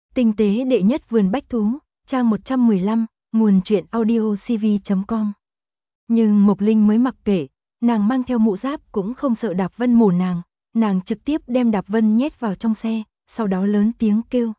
Tinh tế đệ nhất vườn bách thú, trang 115, nguồn truyện audio cv.com. Nhưng Mộc Linh mới mặc kệ, nàng mang theo mũ giáp cũng không sợ Đạp Vân mổ nàng trực tiếp đem Đạp Vân nhét vào trong xe, sau đó lớn tiếng kêu.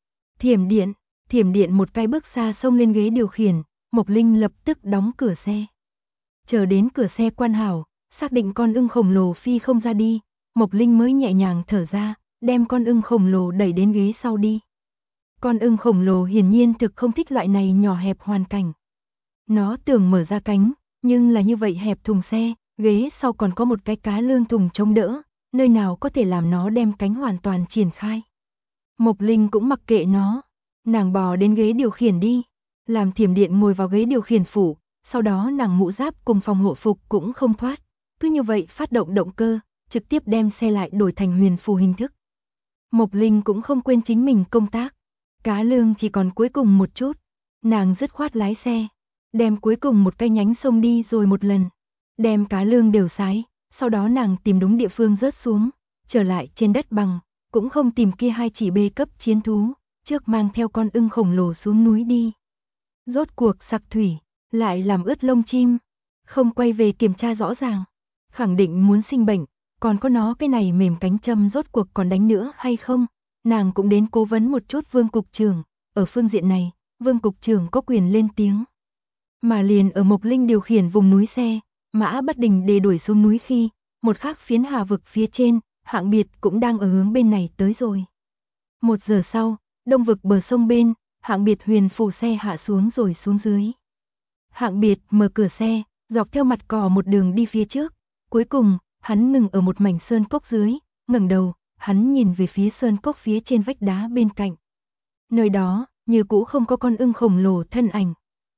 Thiểm điện một cái bước xa xông lên ghế điều khiển, Mộc Linh lập tức đóng cửa xe. Chờ đến cửa xe quan hảo, xác định con ưng khổng lồ phi không ra đi, Mộc Linh mới nhẹ nhàng thở ra, đem con ưng khổng lồ đẩy đến ghế sau đi. Con ưng khổng lồ hiển nhiên thực không thích loại này nhỏ hẹp hoàn cảnh. Nó tưởng mở ra cánh, nhưng là như vậy hẹp thùng xe, ghế sau còn có một cái cá lương thùng chống đỡ, nơi nào có thể làm nó đem cánh hoàn toàn triển khai. Mộc Linh cũng mặc kệ nó, nàng bò đến ghế điều khiển đi, làm Thiểm điện ngồi vào ghế điều khiển phụ, sau đó nàng mũ giáp cùng phòng hộ phục cũng không thoát, cứ như vậy phát động động cơ, trực tiếp đem xe lại đổi thành huyền phù hình thức. Mộc Linh cũng không quên chính mình công tác, cá lương chỉ còn cuối cùng một chút, nàng dứt khoát lái xe, đem cuối cùng một cái nhánh sông đi rồi một lần, đem cá lương đều sái, sau đó nàng tìm đúng địa phương rớt xuống, trở lại trên đất bằng, cũng không tìm kia hai chỉ B cấp chiến thú, trước mang theo con ưng khổng lồ xuống núi đi. Rốt cuộc sặc thủy, lại làm ướt lông chim, không quay về kiểm tra rõ ràng, khẳng định muốn sinh bệnh, còn có nó cái này mềm cánh châm rốt cuộc còn đánh nữa hay không, nàng cũng đến cố vấn một chút Vương cục trưởng, ở phương diện này, Vương cục trưởng có quyền lên tiếng. Mà liền ở Mộc Linh điều khiển vùng núi xe, Mã Bất Đình để đuổi xuống núi khi, một khác phiến hà vực phía trên, Hạng Biệt cũng đang ở hướng bên này tới rồi. 1 giờ sau, đông vực bờ sông bên, Hạng Biệt huyền phù xe hạ xuống rồi xuống dưới. Hạng Biệt mở cửa xe, dọc theo mặt cỏ một đường đi phía trước, cuối cùng, hắn ngừng ở một mảnh sơn cốc dưới, ngẩng đầu, hắn nhìn về phía sơn cốc phía trên vách đá bên cạnh. Nơi đó, như cũ không có con ưng khổng lồ thân ảnh.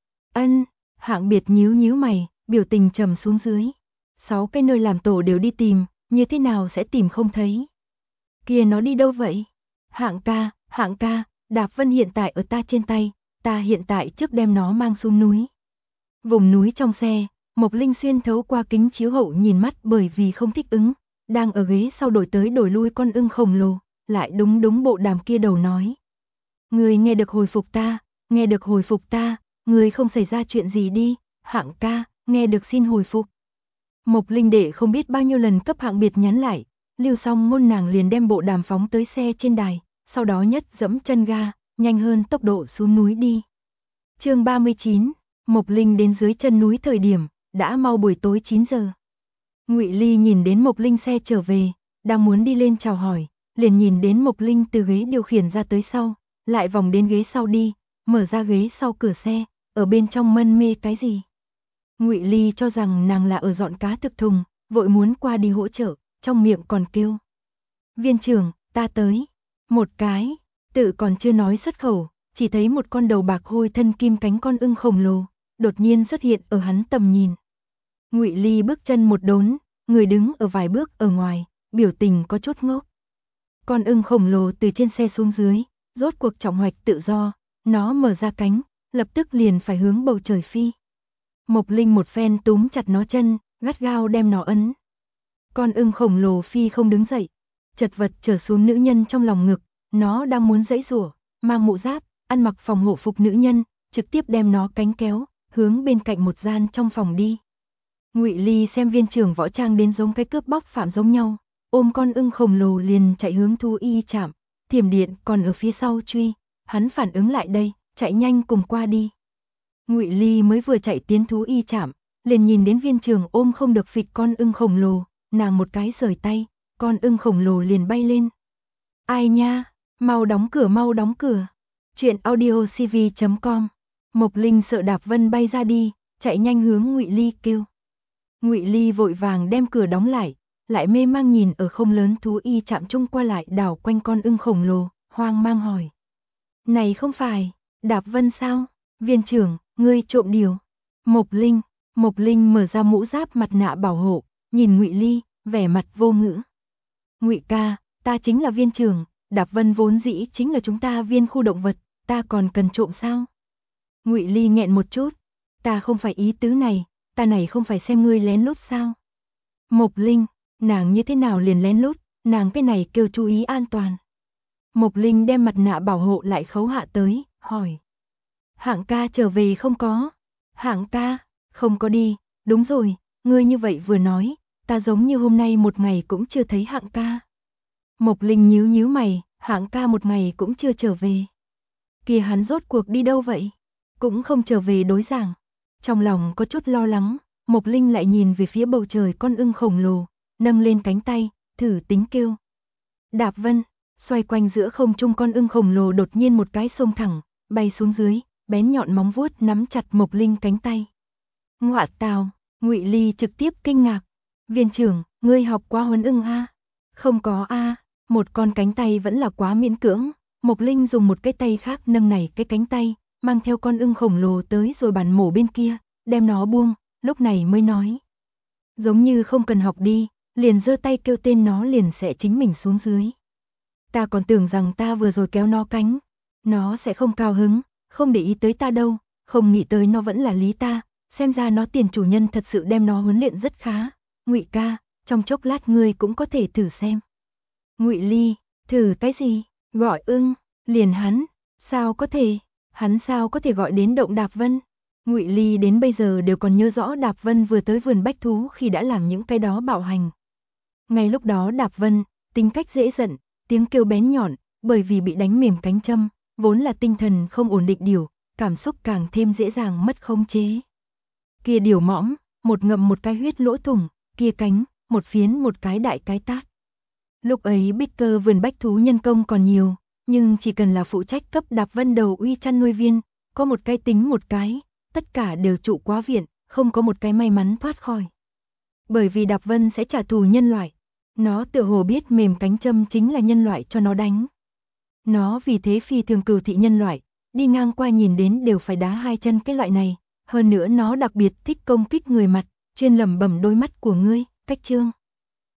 Hạng Biệt nhíu mày, biểu tình trầm xuống dưới. 6 cái nơi làm tổ đều đi tìm, như thế nào sẽ tìm không thấy? Kia nó đi đâu vậy? Hạng ca, Đạp Vân hiện tại ở ta trên tay, ta hiện tại trước đem nó mang xuống núi. Vùng núi trong xe, Mộc Linh xuyên thấu qua kính chiếu hậu nhìn mắt bởi vì không thích ứng, đang ở ghế sau đổi tới đổi lui con ưng khổng lồ, lại đúng bộ đàm kia đầu nói. Người nghe được hồi phục ta, người không xảy ra chuyện gì đi, Hạng ca, nghe được xin hồi phục. Mộc Linh đệ không biết bao nhiêu lần cấp Hạng Biệt nhắn lại, lưu xong ngôn nàng liền đem bộ đàm phóng tới xe trên đài, sau đó nhất dẫm chân ga, nhanh hơn tốc độ xuống núi đi. Chương 39, Mộc Linh đến dưới chân núi thời điểm, đã mau buổi tối 9 giờ. Ngụy Ly nhìn đến Mộc Linh xe trở về, đang muốn đi lên chào hỏi, liền nhìn đến Mộc Linh từ ghế điều khiển ra tới sau, lại vòng đến ghế sau đi, mở ra ghế sau cửa xe, ở bên trong mân mê cái gì. Ngụy Ly cho rằng nàng là ở dọn cá thực thùng, vội muốn qua đi hỗ trợ, trong miệng còn kêu. Viên trưởng, ta tới. Một cái, tự còn chưa nói xuất khẩu, chỉ thấy một con đầu bạc hôi thân kim cánh con ưng khổng lồ, đột nhiên xuất hiện ở hắn tầm nhìn. Ngụy Ly bước chân một đốn, người đứng ở vài bước ở ngoài, biểu tình có chút ngốc. Con ưng khổng lồ từ trên xe xuống dưới, rốt cuộc trọng hoạch tự do, nó mở ra cánh, lập tức liền phải hướng bầu trời phi. Mộc Linh một phen túm chặt nó chân, gắt gao đem nó ấn. Con ưng khổng lồ phi không đứng dậy, chật vật trở xuống nữ nhân trong lòng ngực, nó đang muốn giãy giụa, mang mũ giáp, ăn mặc phòng hộ phục nữ nhân, trực tiếp đem nó cánh kéo, hướng bên cạnh một gian trong phòng đi. Ngụy Ly xem viên trưởng võ trang đến giống cái cướp bóc phạm giống nhau, ôm con ưng khổng lồ liền chạy hướng thú y trạm, Thiểm điện còn ở phía sau truy, hắn phản ứng lại đây, chạy nhanh cùng qua đi. Ngụy Ly mới vừa chạy tiến thú y trạm, liền nhìn đến viên trưởng ôm không được phịch con ưng khổng lồ, nàng một cái rời tay, con ưng khổng lồ liền bay lên. Ai nha, mau đóng cửa. Chuyện audio cv.com. Mộc Linh sợ Đạp Vân bay ra đi, chạy nhanh hướng Ngụy Ly kêu. Ngụy Ly vội vàng đem cửa đóng lại mê mang nhìn ở không lớn thú y trạm chung qua lại đảo quanh con ưng khổng lồ, hoang mang hỏi. Này không phải, Đạp Vân sao? Viên trưởng, ngươi trộm điều. Mộc Linh mở ra mũ giáp mặt nạ bảo hộ, nhìn Ngụy Ly, vẻ mặt vô ngữ. Ngụy ca, ta chính là viên trưởng, Đạp Vân vốn dĩ chính là chúng ta viên khu động vật, ta còn cần trộm sao? Ngụy Ly nghẹn một chút, ta không phải ý tứ này, ta này không phải xem ngươi lén lút sao? Mộc Linh, nàng như thế nào liền lén lút, nàng cái này kêu chú ý an toàn. Mộc Linh đem mặt nạ bảo hộ lại khấu hạ tới, hỏi. Hạng ca trở về không có? Hạng ca, không có đi, đúng rồi, ngươi như vậy vừa nói, ta giống như hôm nay một ngày cũng chưa thấy Hạng ca. Mộc Linh nhíu nhíu mày, Hạng ca một ngày cũng chưa trở về. Kìa hắn rốt cuộc đi đâu vậy? Cũng không trở về đối giảng. Trong lòng có chút lo lắng, Mộc Linh lại nhìn về phía bầu trời con ưng khổng lồ, nâng lên cánh tay, thử tính kêu. Đạp Vân, xoay quanh giữa không trung con ưng khổng lồ đột nhiên một cái xông thẳng, bay xuống dưới, bén nhọn móng vuốt nắm chặt Mộc Linh cánh tay. Ngọa tào, Ngụy Ly trực tiếp kinh ngạc. Viên trưởng, ngươi học qua huấn ưng a? Không có a, một con cánh tay vẫn là quá miễn cưỡng. Mộc Linh dùng một cái tay khác nâng này cái cánh tay, mang theo con ưng khổng lồ tới rồi bàn mổ bên kia, đem nó buông, lúc này mới nói. Giống như không cần học đi, liền giơ tay kêu tên nó liền sẽ chính mình xuống dưới. Ta còn tưởng rằng ta vừa rồi kéo nó cánh, nó sẽ không cao hứng, không để ý tới ta đâu, không nghĩ tới nó vẫn là lý ta, xem ra nó tiền chủ nhân thật sự đem nó huấn luyện rất khá. Ngụy ca, trong chốc lát ngươi cũng có thể thử xem. Ngụy Ly, thử cái gì? Gọi ưng, liền hắn, sao có thể? Hắn sao có thể gọi đến động Đạp Vân? Ngụy Ly đến bây giờ đều còn nhớ rõ Đạp Vân vừa tới vườn bách thú khi đã làm những cái đó bạo hành. Ngay lúc đó Đạp Vân, tính cách dễ giận, tiếng kêu bén nhọn, bởi vì bị đánh mềm cánh châm, vốn là tinh thần không ổn định điều, cảm xúc càng thêm dễ dàng mất khống chế. Kia điều mõm, một ngậm một cái huyết lỗ thủng, kia cánh, một phiến một cái đại cái tát. Lúc ấy Bicker vườn bách thú nhân công còn nhiều, nhưng chỉ cần là phụ trách cấp Đạp Vân đầu uy chăn nuôi viên, có một cái tính một cái, tất cả đều trụ quá viện, không có một cái may mắn thoát khỏi. Bởi vì Đạp Vân sẽ trả thù nhân loại, nó tựa hồ biết mềm cánh châm chính là nhân loại cho nó đánh. Nó vì thế phi thường cừu thị nhân loại, đi ngang qua nhìn đến đều phải đá hai chân cái loại này, hơn nữa nó đặc biệt thích công kích người mặt, chuyên lẩm bẩm đôi mắt của ngươi, Cách Trương.